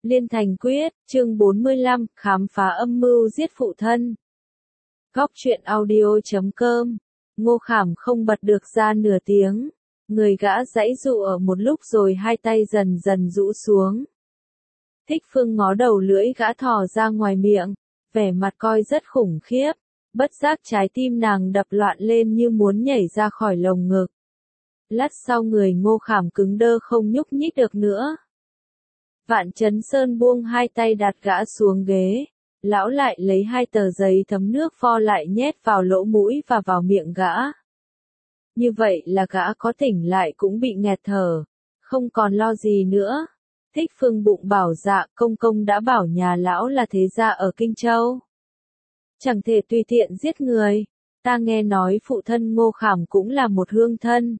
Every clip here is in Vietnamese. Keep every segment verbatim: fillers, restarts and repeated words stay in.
Liên Thành Quyết, chương bốn mươi lăm, khám phá âm mưu giết phụ thân. Góc truyện audio chấm com. Ngô Khảm không bật được ra nửa tiếng. Người gã giãy dụ ở một lúc rồi hai tay dần dần rũ xuống. Thích Phương ngó đầu lưỡi gã thò ra ngoài miệng, vẻ mặt coi rất khủng khiếp. Bất giác trái tim nàng đập loạn lên như muốn nhảy ra khỏi lồng ngực. Lát sau người Ngô Khảm cứng đơ không nhúc nhích được nữa. Vạn Chấn Sơn buông hai tay đặt gã xuống ghế, lão lại lấy hai tờ giấy thấm nước pho lại nhét vào lỗ mũi và vào miệng gã. Như vậy là gã có tỉnh lại cũng bị nghẹt thở, không còn lo gì nữa. Thích Phương bụng bảo dạ công công đã bảo nhà lão là thế gia ở Kinh Châu. Chẳng thể tùy tiện giết người, ta nghe nói phụ thân Ngô Khảm cũng là một hương thân.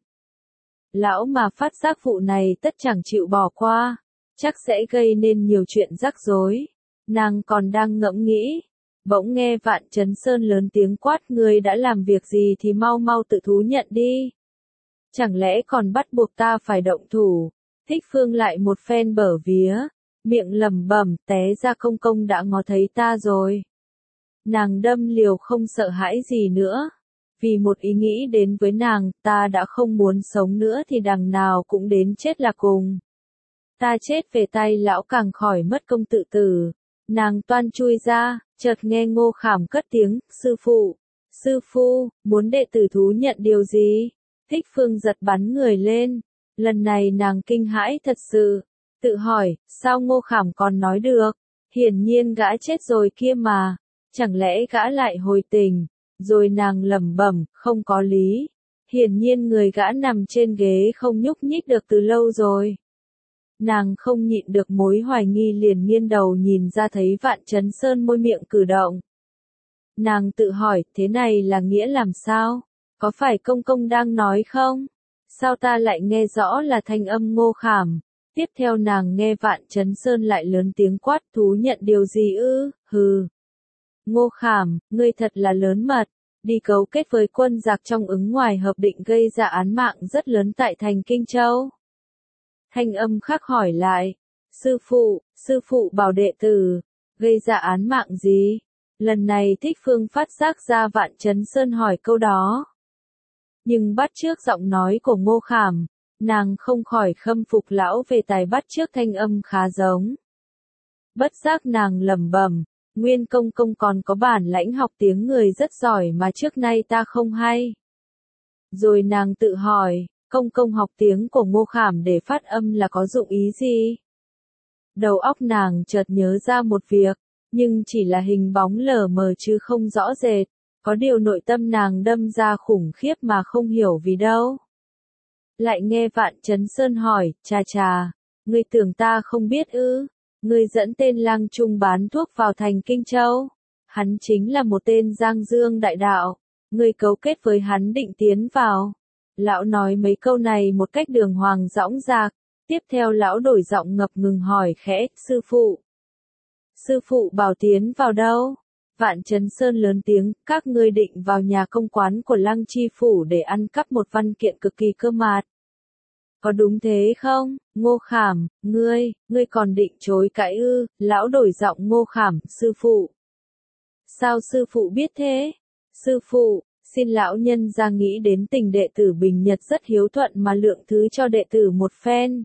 Lão mà phát giác vụ này tất chẳng chịu bỏ qua. Chắc sẽ gây nên nhiều chuyện rắc rối. Nàng còn đang ngẫm nghĩ. Bỗng nghe Vạn Chấn Sơn lớn tiếng quát, ngươi đã làm việc gì thì mau mau tự thú nhận đi. Chẳng lẽ còn bắt buộc ta phải động thủ. Thích Phương lại một phen bở vía. Miệng lẩm bẩm, té ra công công đã ngó thấy ta rồi. Nàng đâm liều không sợ hãi gì nữa. Vì một ý nghĩ đến với nàng, ta đã không muốn sống nữa thì đằng nào cũng đến chết là cùng. Ta chết về tay lão càng khỏi mất công tự tử. Nàng toan chui ra, chợt nghe Ngô Khảm cất tiếng, sư phụ, sư phu, muốn đệ tử thú nhận điều gì? Thích Phương giật bắn người lên. Lần này nàng kinh hãi thật sự. Tự hỏi, sao Ngô Khảm còn nói được? Hiển nhiên gã chết rồi kia mà. Chẳng lẽ gã lại hồi tình? Rồi nàng lẩm bẩm, không có lý. Hiển nhiên người gã nằm trên ghế không nhúc nhích được từ lâu rồi. Nàng không nhịn được mối hoài nghi liền nghiêng đầu nhìn ra thấy Vạn Chấn Sơn môi miệng cử động. Nàng tự hỏi, thế này là nghĩa làm sao? Có phải công công đang nói không? Sao ta lại nghe rõ là thanh âm Ngô Khảm? Tiếp theo nàng nghe Vạn Chấn Sơn lại lớn tiếng quát, thú nhận điều gì ư? Hừ. Ngô Khảm, ngươi thật là lớn mật, đi cấu kết với quân giặc trong ứng ngoài hợp định gây ra án mạng rất lớn tại thành Kinh Châu. Thanh âm khác hỏi lại, sư phụ, sư phụ bảo đệ tử, gây ra án mạng gì? Lần này Thích Phương phát giác ra Vạn Chấn Sơn hỏi câu đó. Nhưng bắt chước giọng nói của Ngô Khảm, nàng không khỏi khâm phục lão về tài bắt chước thanh âm khá giống. Bất giác nàng lẩm bẩm, nguyên công công còn có bản lãnh học tiếng người rất giỏi mà trước nay ta không hay. Rồi nàng tự hỏi, công công học tiếng của Ngô Khảm để phát âm là có dụng ý gì? Đầu óc nàng chợt nhớ ra một việc, nhưng chỉ là hình bóng lờ mờ chứ không rõ rệt, có điều nội tâm nàng đâm ra khủng khiếp mà không hiểu vì đâu. Lại nghe Vạn Chấn Sơn hỏi, chà chà, ngươi tưởng ta không biết ư? Ngươi dẫn tên Lang Trung bán thuốc vào thành Kinh Châu. Hắn chính là một tên Giang Dương đại đạo. Ngươi cấu kết với hắn định tiến vào. Lão nói mấy câu này một cách đường hoàng dõng dạc. Tiếp theo lão đổi giọng ngập ngừng hỏi khẽ, sư phụ. Sư phụ bảo tiến vào đâu? Vạn Chấn Sơn lớn tiếng, các ngươi định vào nhà công quán của Lăng Chi Phủ để ăn cắp một văn kiện cực kỳ cơ mật. Có đúng thế không, Ngô Khảm, ngươi, ngươi còn định chối cãi ư? Lão đổi giọng Ngô Khảm, sư phụ. Sao sư phụ biết thế? Sư phụ, xin lão nhân ra nghĩ đến tình đệ tử Bình Nhật rất hiếu thuận mà lượng thứ cho đệ tử một phen.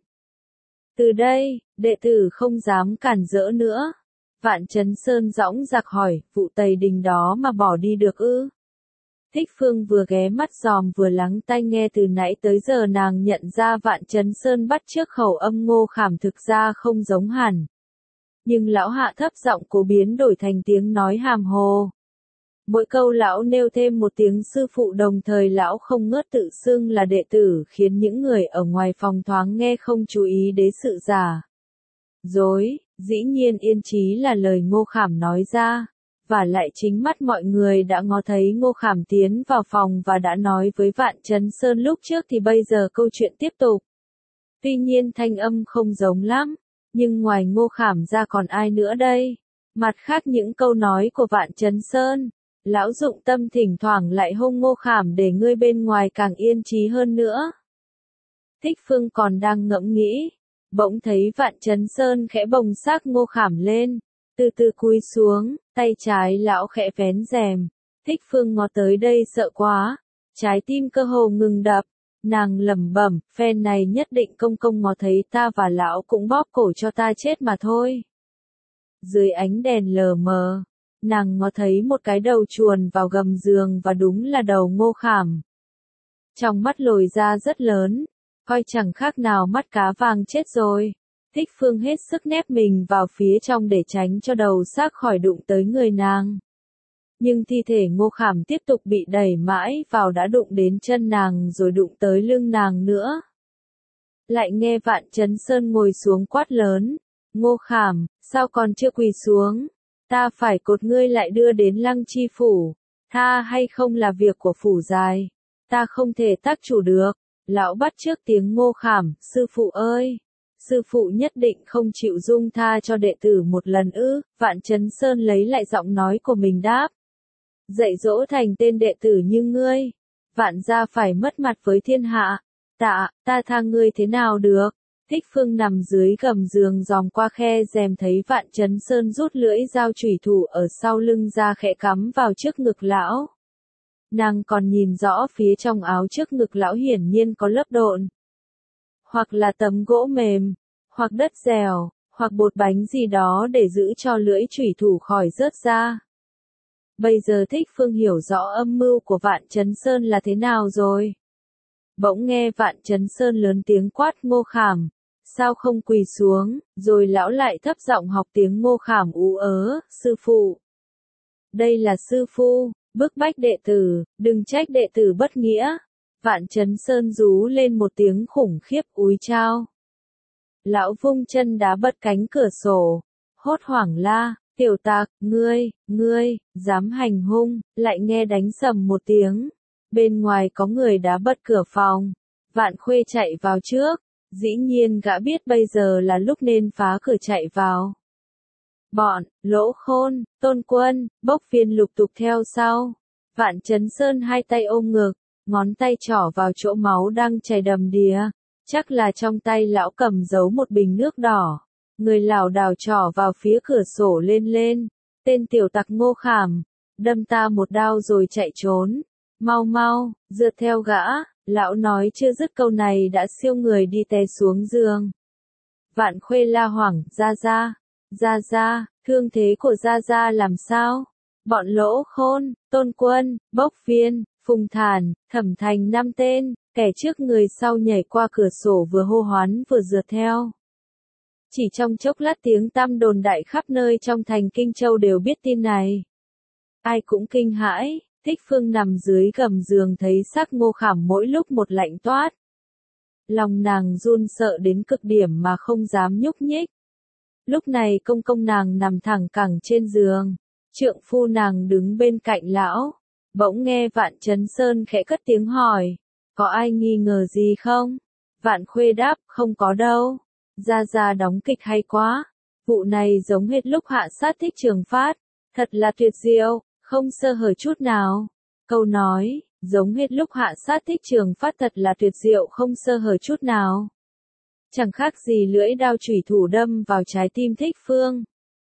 Từ đây, đệ tử không dám cản rỡ nữa. Vạn Chấn Sơn dõng dạc hỏi, vụ Tây Đình đó mà bỏ đi được ư? Thích Phương vừa ghé mắt dòm vừa lắng tai nghe từ nãy tới giờ nàng nhận ra Vạn Chấn Sơn bắt chước khẩu âm Ngô Khảm thực ra không giống hẳn. Nhưng lão hạ thấp giọng cố biến đổi thành tiếng nói hàm hồ. Mỗi câu lão nêu thêm một tiếng sư phụ, đồng thời lão không ngớt tự xưng là đệ tử, khiến những người ở ngoài phòng thoáng nghe không chú ý đến sự giả dối. Dĩ nhiên yên chí là lời Ngô Khảm nói ra. Và lại chính mắt mọi người đã ngó thấy Ngô Khảm tiến vào phòng và đã nói với Vạn Chấn Sơn lúc trước thì bây giờ câu chuyện tiếp tục. Tuy nhiên thanh âm không giống lắm, nhưng ngoài Ngô Khảm ra còn ai nữa đây? Mặt khác những câu nói của Vạn Chấn Sơn, lão dụng tâm thỉnh thoảng lại hông Ngô Khảm để ngươi bên ngoài càng yên trí hơn nữa. Thích Phương còn đang ngẫm nghĩ, Bỗng thấy Vạn Chấn Sơn khẽ bồng xác Ngô Khảm lên, từ từ cúi xuống, tay trái lão khẽ vén rèm. Thích Phương ngó tới đây sợ quá, trái tim cơ hồ ngừng đập, nàng lẩm bẩm, phen này nhất định công công ngó thấy ta và lão cũng bóp cổ cho ta chết mà thôi. Dưới ánh đèn lờ mờ, nàng ngó thấy một cái đầu chuồn vào gầm giường và đúng là đầu Ngô Khảm. Trong mắt lồi ra rất lớn, coi chẳng khác nào mắt cá vàng chết rồi. Thích Phương hết sức nép mình vào phía trong để tránh cho đầu xác khỏi đụng tới người nàng. Nhưng thi thể Ngô Khảm tiếp tục bị đẩy mãi vào đã đụng đến chân nàng rồi đụng tới lưng nàng nữa. Lại nghe Vạn Chấn Sơn ngồi xuống quát lớn, Ngô Khảm, sao còn chưa quỳ xuống? Ta phải cột ngươi lại đưa đến Lăng Chi phủ, tha hay không là việc của phủ dài, ta không thể tác chủ được. Lão bắt trước tiếng Ngô Khảm, sư phụ ơi! Sư phụ nhất định không chịu dung tha cho đệ tử một lần ư? Vạn Chấn Sơn lấy lại giọng nói của mình đáp. Dạy dỗ thành tên đệ tử như ngươi, vạn gia phải mất mặt với thiên hạ. Tạ, ta tha ngươi thế nào được? Thích Phương nằm dưới gầm giường dòm qua khe rèm thấy Vạn Chấn Sơn rút lưỡi dao chủy thủ ở sau lưng ra khẽ cắm vào trước ngực lão. Nàng còn nhìn rõ phía trong áo trước ngực lão hiển nhiên có lớp độn. Hoặc là tấm gỗ mềm, hoặc đất dẻo, hoặc bột bánh gì đó để giữ cho lưỡi chủy thủ khỏi rớt ra. Bây giờ Thích Phương hiểu rõ âm mưu của Vạn Chấn Sơn là thế nào rồi. Bỗng nghe Vạn Chấn Sơn lớn tiếng quát Ngô Khảm, sao không quỳ xuống, rồi lão lại thấp giọng học tiếng Ngô Khảm ú ớ, sư phụ. Đây là sư phụ, bức bách đệ tử, đừng trách đệ tử bất nghĩa. Vạn Chấn Sơn rú lên một tiếng khủng khiếp úi chao. Lão vung chân đá bật cánh cửa sổ, hốt hoảng la, tiểu tặc, ngươi, ngươi, dám hành hung, lại nghe đánh sầm một tiếng. Bên ngoài có người đá bật cửa phòng, Vạn Khuê chạy vào trước, dĩ nhiên gã biết bây giờ là lúc nên phá cửa chạy vào. Bọn, Lỗ Khôn, Tôn Quân, Bốc Viên lục tục theo sau. Vạn Chấn Sơn hai tay ôm ngực, ngón tay trỏ vào chỗ máu đang chảy đầm đìa. Chắc là trong tay lão cầm giấu một bình nước đỏ. Người lảo đảo trỏ vào phía cửa sổ lên lên. Tên tiểu tặc Ngô Khảm, đâm ta một đao rồi chạy trốn. Mau mau, rượt theo gã. Lão nói chưa dứt câu này đã siêu người đi té xuống giường. Vạn Khuê la hoảng, ra ra, ra ra, thương thế của ra ra làm sao? Bọn Lỗ Khôn, Tôn Quân, Bốc Viên, Phùng Thản, Thẩm Thành năm tên, kẻ trước người sau nhảy qua cửa sổ vừa hô hoán vừa rượt theo. Chỉ trong chốc lát tiếng tăm đồn đại khắp nơi trong thành Kinh Châu đều biết tin này. Ai cũng kinh hãi, Thích Phương nằm dưới gầm giường thấy xác Ngô Khảm mỗi lúc một lạnh toát. Lòng nàng run sợ đến cực điểm mà không dám nhúc nhích. Lúc này công công nàng nằm thẳng cẳng trên giường, trượng phu nàng đứng bên cạnh lão. Bỗng nghe Vạn Chấn Sơn khẽ cất tiếng hỏi, có ai nghi ngờ gì không? Vạn Khuê đáp, không có đâu. Gia Gia đóng kịch hay quá. Vụ này giống hết lúc hạ sát Thích Trường Phát. Thật là tuyệt diệu, không sơ hở chút nào. Câu nói, giống hết lúc hạ sát Thích Trường Phát thật là tuyệt diệu không sơ hở chút nào. Chẳng khác gì lưỡi đao chủy thủ đâm vào trái tim Thích Phương.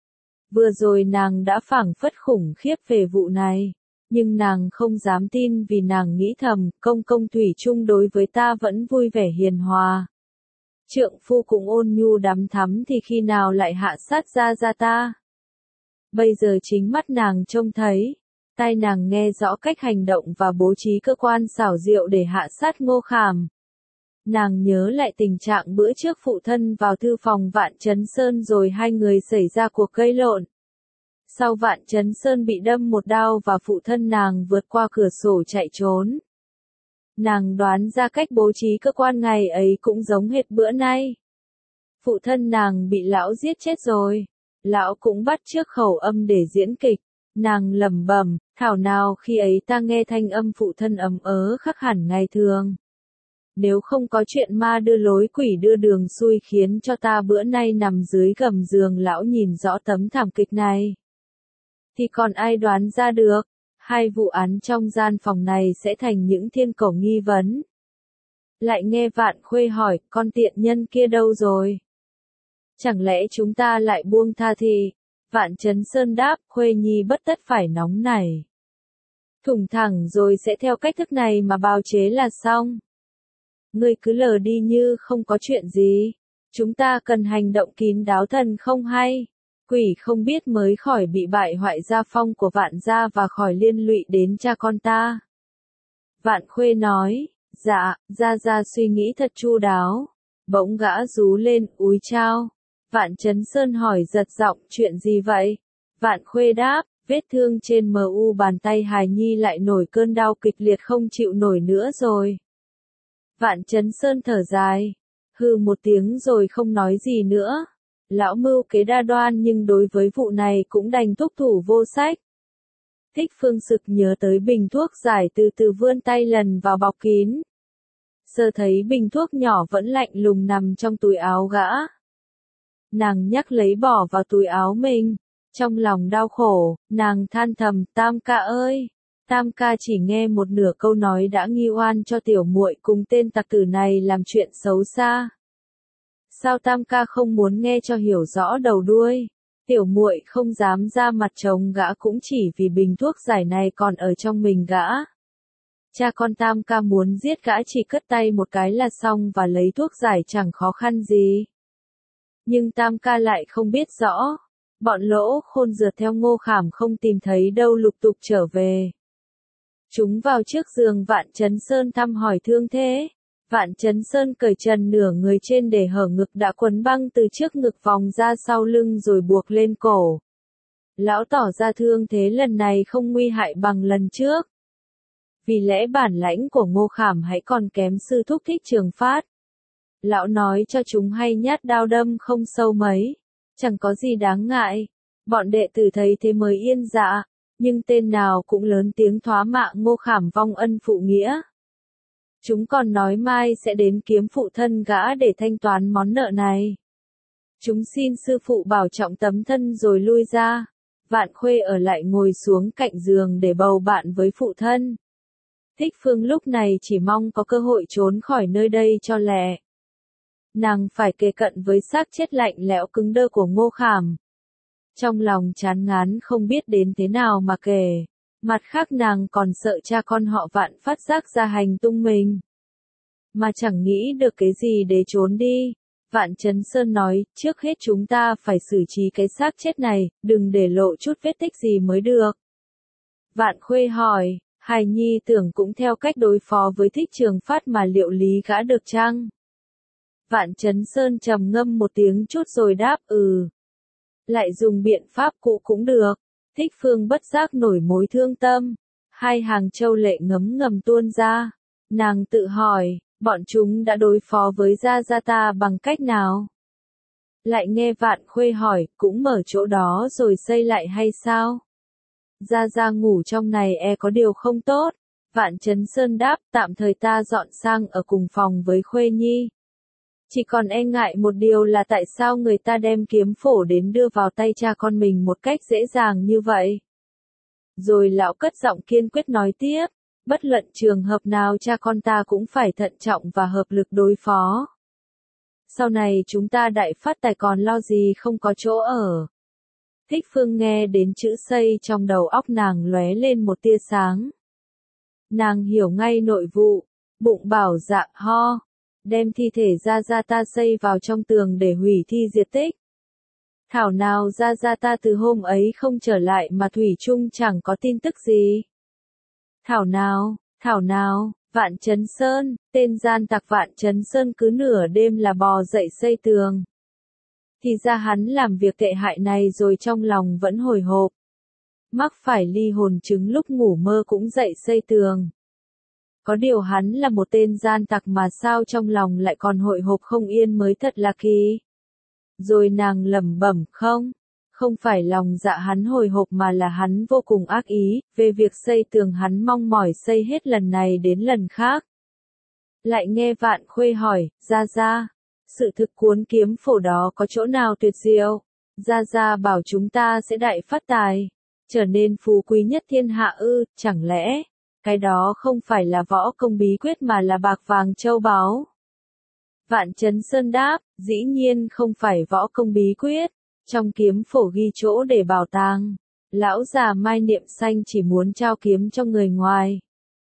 Vừa rồi nàng đã phảng phất khủng khiếp về vụ này. Nhưng nàng không dám tin vì nàng nghĩ thầm, công công thủy chung đối với ta vẫn vui vẻ hiền hòa. Trượng phu cũng ôn nhu đắm thắm thì khi nào lại hạ sát ra ra ta. Bây giờ chính mắt nàng trông thấy, tai nàng nghe rõ cách hành động và bố trí cơ quan xảo diệu để hạ sát Ngô Khảm. Nàng nhớ lại tình trạng bữa trước phụ thân vào thư phòng Vạn Chấn Sơn rồi hai người xảy ra cuộc gây lộn. Sau Vạn Chấn Sơn bị đâm một đao và phụ thân nàng vượt qua cửa sổ chạy trốn. Nàng đoán ra cách bố trí cơ quan ngày ấy cũng giống hệt bữa nay. Phụ thân nàng bị lão giết chết rồi. Lão cũng bắt chước khẩu âm để diễn kịch. Nàng lẩm bẩm, thảo nào khi ấy ta nghe thanh âm phụ thân ấm ớ khác hẳn ngày thường. Nếu không có chuyện ma đưa lối quỷ đưa đường xui khiến cho ta bữa nay nằm dưới gầm giường lão nhìn rõ tấm thảm kịch này. Thì còn ai đoán ra được, hai vụ án trong gian phòng này sẽ thành những thiên cổ nghi vấn. Lại nghe Vạn Khuê hỏi, con tiện nhân kia đâu rồi? Chẳng lẽ chúng ta lại buông tha thì? Vạn Chấn Sơn đáp, Khuê Nhi bất tất phải nóng nảy. Thủng thẳng rồi sẽ theo cách thức này mà bào chế là xong. Ngươi cứ lờ đi như không có chuyện gì. Chúng ta cần hành động kín đáo, thần không hay, quỷ không biết mới khỏi bị bại hoại gia phong của Vạn gia và khỏi liên lụy đến cha con ta. Vạn Khuê nói, dạ, gia gia suy nghĩ thật chu đáo. Bỗng gã rú lên, úi chao. Vạn Chấn Sơn hỏi giật giọng, chuyện gì vậy? Vạn Khuê đáp, vết thương trên mờ u bàn tay hài nhi lại nổi cơn đau kịch liệt không chịu nổi nữa rồi. Vạn Chấn Sơn thở dài, hừ một tiếng rồi không nói gì nữa. Lão mưu kế đa đoan nhưng đối với vụ này cũng đành thúc thủ vô sách. Thích Phương sực nhớ tới bình thuốc giải, từ từ vươn tay lần vào bọc kín. Sơ thấy bình thuốc nhỏ vẫn lạnh lùng nằm trong túi áo gã. Nàng nhắc lấy bỏ vào túi áo mình. Trong lòng đau khổ, nàng than thầm, Tam ca ơi! Tam ca chỉ nghe một nửa câu nói đã nghi oan cho tiểu muội cùng tên tặc tử này làm chuyện xấu xa. Sao Tam ca không muốn nghe cho hiểu rõ đầu đuôi? Tiểu muội không dám ra mặt chồng gã cũng chỉ vì bình thuốc giải này còn ở trong mình gã. Cha con Tam ca muốn giết gã chỉ cất tay một cái là xong và lấy thuốc giải chẳng khó khăn gì. Nhưng Tam ca lại không biết rõ. Bọn Lỗ Khôn rượt theo Ngô Khảm không tìm thấy đâu, lục tục trở về. Chúng vào trước giường Vạn Chấn Sơn thăm hỏi thương thế. Vạn Chấn Sơn cởi trần nửa người trên để hở ngực đã quấn băng từ trước ngực vòng ra sau lưng rồi buộc lên cổ. Lão tỏ ra thương thế lần này không nguy hại bằng lần trước. Vì lẽ bản lãnh của Ngô Khảm hãy còn kém sư thúc Thích Trường Phát. Lão nói cho chúng hay nhát đao đâm không sâu mấy. Chẳng có gì đáng ngại. Bọn đệ tử thấy thế mới yên dạ. Nhưng tên nào cũng lớn tiếng thóa mạ Ngô Khảm vong ân phụ nghĩa. Chúng còn nói mai sẽ đến kiếm phụ thân gã để thanh toán món nợ này. Chúng xin sư phụ bảo trọng tấm thân rồi lui ra. Vạn Khuê ở lại ngồi xuống cạnh giường để bầu bạn với phụ thân. Thích Phương lúc này chỉ mong có cơ hội trốn khỏi nơi đây cho lẹ. Nàng phải kề cận với xác chết lạnh lẽo cứng đơ của Ngô Khảm. Trong lòng chán ngán không biết đến thế nào mà kể. Mặt khác nàng còn sợ cha con họ Vạn phát giác ra hành tung mình. Mà chẳng nghĩ được cái gì để trốn đi. Vạn Chấn Sơn nói, trước hết chúng ta phải xử trí cái xác chết này, đừng để lộ chút vết tích gì mới được. Vạn Khuê hỏi, hài nhi tưởng cũng theo cách đối phó với Thích Trường Phát mà liệu lý gã được chăng? Vạn Chấn Sơn trầm ngâm một tiếng chút rồi đáp, ừ. Lại dùng biện pháp cũ cũng được. Thích Phương bất giác nổi mối thương tâm. Hai hàng châu lệ ngấm ngầm tuôn ra. Nàng tự hỏi, bọn chúng đã đối phó với Gia Gia ta bằng cách nào? Lại nghe Vạn Khuê hỏi, cũng mở chỗ đó rồi xây lại hay sao? Gia Gia ngủ trong này e có điều không tốt. Vạn Chấn Sơn đáp, tạm thời ta dọn sang ở cùng phòng với Khuê Nhi. Chỉ còn e ngại một điều là tại sao người ta đem kiếm phổ đến đưa vào tay cha con mình một cách dễ dàng như vậy. Rồi lão cất giọng kiên quyết nói tiếp, bất luận trường hợp nào cha con ta cũng phải thận trọng và hợp lực đối phó. Sau này chúng ta đại phát tài còn lo gì không có chỗ ở. Thích Phương nghe đến chữ xây trong đầu óc nàng lóe lên một tia sáng. Nàng hiểu ngay nội vụ, bụng bảo dạ ho. Đem thi thể Gia Gia ta xây vào trong tường để hủy thi diệt tích. Thảo nào Gia Gia ta từ hôm ấy không trở lại mà thủy chung chẳng có tin tức gì. Thảo nào, thảo nào, Vạn Chấn Sơn, tên gian tặc Vạn Chấn Sơn cứ nửa đêm là bò dậy xây tường. Thì ra hắn làm việc tệ hại này rồi trong lòng vẫn hồi hộp. Mắc phải ly hồn chứng lúc ngủ mơ cũng dậy xây tường. Có điều hắn là một tên gian tặc mà sao trong lòng lại còn hội hộp không yên mới thật là kỳ. Rồi nàng lẩm bẩm, không, không phải lòng dạ hắn hồi hộp mà là hắn vô cùng ác ý, về việc xây tường hắn mong mỏi xây hết lần này đến lần khác. Lại nghe Vạn Khuê hỏi, Gia Gia, sự thực cuốn kiếm phổ đó có chỗ nào tuyệt diệu? Gia Gia bảo chúng ta sẽ đại phát tài, trở nên phú quý nhất thiên hạ ư, chẳng lẽ cái đó không phải là võ công bí quyết mà là bạc vàng châu báu? Vạn Chấn Sơn đáp, dĩ nhiên không phải võ công bí quyết, trong kiếm phổ ghi chỗ để bảo tàng. Lão già Mai Niệm Xanh chỉ muốn trao kiếm cho người ngoài.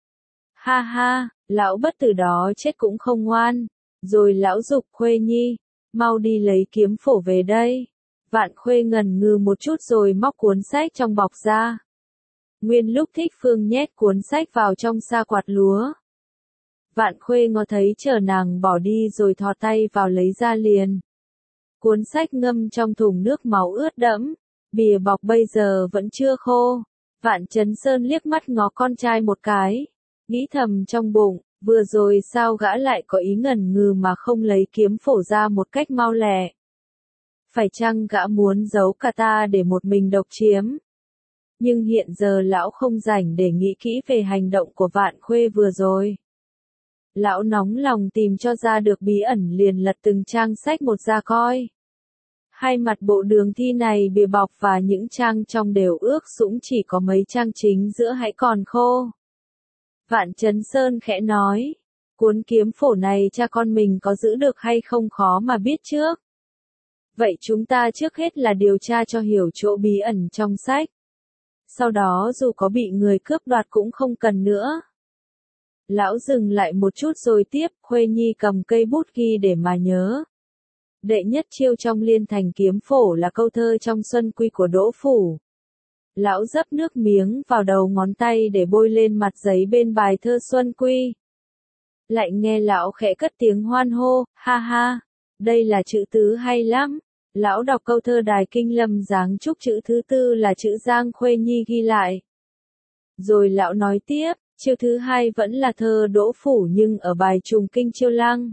Ha ha, lão bất tử đó chết cũng không ngoan. Rồi lão giục Khuê Nhi, mau đi lấy kiếm phổ về đây. Vạn Khuê ngần ngừ một chút rồi móc cuốn sách trong bọc ra. Nguyên lúc Thích Phương nhét cuốn sách vào trong sa quạt lúa. Vạn Khuê ngó thấy chờ nàng bỏ đi rồi thò tay vào lấy ra liền. Cuốn sách ngâm trong thùng nước máu ướt đẫm, bìa bọc bây giờ vẫn chưa khô. Vạn Chấn Sơn liếc mắt ngó con trai một cái, nghĩ thầm trong bụng, vừa rồi sao gã lại có ý ngần ngừ mà không lấy kiếm phổ ra một cách mau lẹ. Phải chăng gã muốn giấu cả ta để một mình độc chiếm? Nhưng hiện giờ lão không rảnh để nghĩ kỹ về hành động của Vạn Khuê vừa rồi. Lão nóng lòng tìm cho ra được bí ẩn liền lật từng trang sách một ra coi. Hai mặt bộ đường thi này bìa bọc và những trang trong đều ướt sũng, chỉ có mấy trang chính giữa hãy còn khô. Vạn Chấn Sơn khẽ nói, cuốn kiếm phổ này cha con mình có giữ được hay không khó mà biết trước. Vậy chúng ta trước hết là điều tra cho hiểu chỗ bí ẩn trong sách. Sau đó dù có bị người cướp đoạt cũng không cần nữa. Lão dừng lại một chút rồi tiếp, Khuê Nhi cầm cây bút ghi để mà nhớ. Đệ nhất chiêu trong Liên Thành kiếm phổ là câu thơ trong Xuân Quy của Đỗ Phủ. Lão dấp nước miếng vào đầu ngón tay để bôi lên mặt giấy bên bài thơ Xuân Quy. Lại nghe lão khẽ cất tiếng hoan hô, ha ha, đây là chữ tứ hay lắm. Lão đọc câu thơ Đài Kinh Lâm Giáng Trúc, chữ thứ tư là chữ Giang Khuê Nhi ghi lại. Rồi lão nói tiếp, chiêu thứ hai vẫn là thơ Đỗ Phủ nhưng ở bài Trùng Kinh Chiêu Lăng.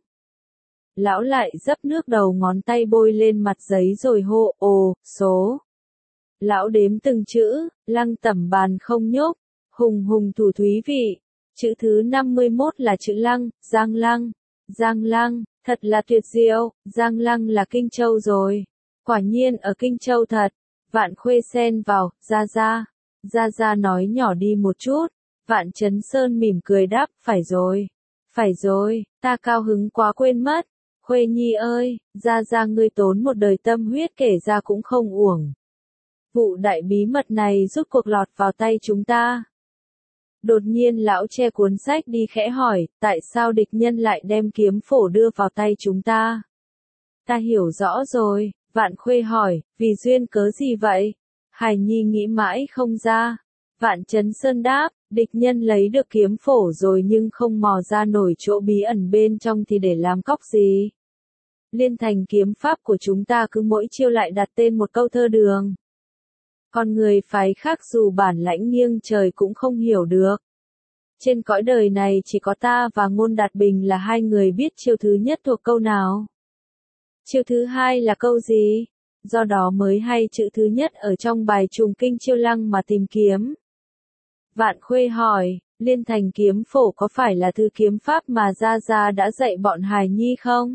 Lão lại dấp nước đầu ngón tay bôi lên mặt giấy rồi hô, ồ, số. Lão đếm từng chữ, lăng tẩm bàn không nhúc, hùng hùng thủ thúy vị. Chữ thứ năm mươi mốt là chữ lăng, Giang Lăng, Giang Lăng, thật là tuyệt diệu, Giang Lăng là Kinh Châu rồi. Quả nhiên ở Kinh Châu thật. Vạn Khuê xen vào, ra ra. Ra ra nói nhỏ đi một chút. Vạn Chấn Sơn mỉm cười đáp, phải rồi. Phải rồi, ta cao hứng quá quên mất. Khuê Nhi ơi, ra ra ngươi tốn một đời tâm huyết kể ra cũng không uổng. Vụ đại bí mật này rút cuộc lọt vào tay chúng ta. Đột nhiên lão che cuốn sách đi khẽ hỏi, tại sao địch nhân lại đem kiếm phổ đưa vào tay chúng ta? Ta hiểu rõ rồi, Vạn Khuê hỏi, vì duyên cớ gì vậy? Hải Nhi nghĩ mãi không ra. Vạn Chấn Sơn đáp, địch nhân lấy được kiếm phổ rồi nhưng không mò ra nổi chỗ bí ẩn bên trong thì để làm cóc gì? Liên Thành kiếm pháp của chúng ta cứ mỗi chiêu lại đặt tên một câu thơ đường. Con người phái khác dù bản lãnh nghiêng trời cũng không hiểu được. Trên cõi đời này chỉ có ta và Ngôn Đạt Bình là hai người biết chiêu thứ nhất thuộc câu nào. Chiêu thứ hai là câu gì? Do đó mới hay chữ thứ nhất ở trong bài Trùng Kinh Chiêu Lăng mà tìm kiếm. Vạn Khuê hỏi, Liên Thành kiếm phổ có phải là thứ kiếm pháp mà Gia Gia đã dạy bọn hài nhi không?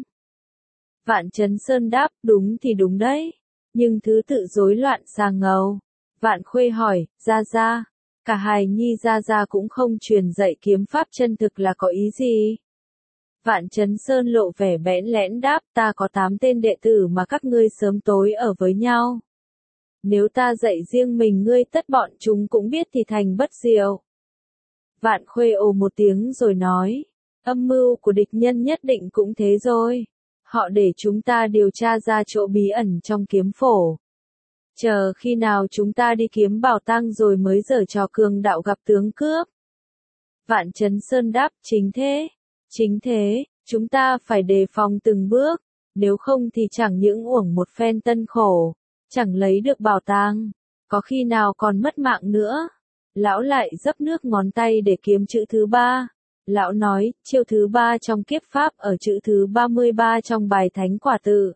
Vạn Chấn Sơn đáp, đúng thì đúng đấy. Nhưng thứ tự rối loạn sang ngầu. Vạn Khuê hỏi, Gia Gia, cả hài nhi Gia Gia cũng không truyền dạy kiếm pháp chân thực là có ý gì? Vạn Chấn Sơn lộ vẻ bẽn lẽn đáp, ta có tám tên đệ tử mà các ngươi sớm tối ở với nhau. Nếu ta dạy riêng mình ngươi tất bọn chúng cũng biết thì thành bất diệu. Vạn Khuê ồ một tiếng rồi nói, âm mưu của địch nhân nhất định cũng thế rồi. Họ để chúng ta điều tra ra chỗ bí ẩn trong kiếm phổ. Chờ khi nào chúng ta đi kiếm bảo tàng rồi mới giở trò cường đạo gặp tướng cướp. Vạn Chấn Sơn đáp, chính thế. Chính thế, chúng ta phải đề phòng từng bước. Nếu không thì chẳng những uổng một phen tân khổ. Chẳng lấy được bảo tàng. Có khi nào còn mất mạng nữa. Lão lại dấp nước ngón tay để kiếm chữ thứ ba. Lão nói, chiêu thứ ba trong kiếp pháp ở chữ thứ ba mươi ba trong bài Thánh Quả Tự.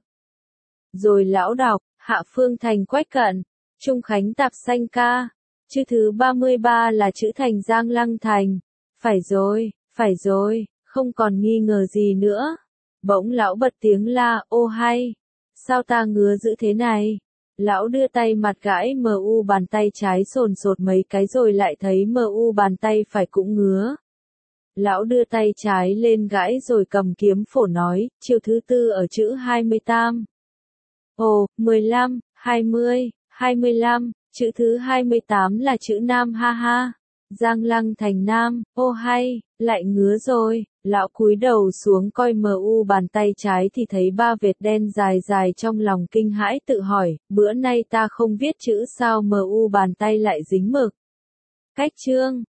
Rồi lão đọc, Hạ Phương Thành Quách Cận, Trung Khánh Tạp Xanh Ca. Chữ thứ ba mươi ba là chữ Thành Giang Lăng Thành. Phải rồi, phải rồi, không còn nghi ngờ gì nữa. Bỗng lão bật tiếng la, ô hay. Sao ta ngứa dữ thế này? Lão đưa tay mặt gãi mờ u bàn tay trái sồn sột mấy cái rồi lại thấy mờ u bàn tay phải cũng ngứa. Lão đưa tay trái lên gãi rồi cầm kiếm phổ nói, chiêu thứ tư ở chữ hai mươi tám. Ồ, mười lăm, hai mươi, hai mươi lăm, chữ thứ hai mươi tám là chữ nam ha ha. Giang Lăng thành nam, ô hay, lại ngứa rồi. Lão cúi đầu xuống coi mờ u bàn tay trái thì thấy ba vệt đen dài dài, trong lòng kinh hãi tự hỏi, bữa nay ta không viết chữ sao mờ u bàn tay lại dính mực. Cách chương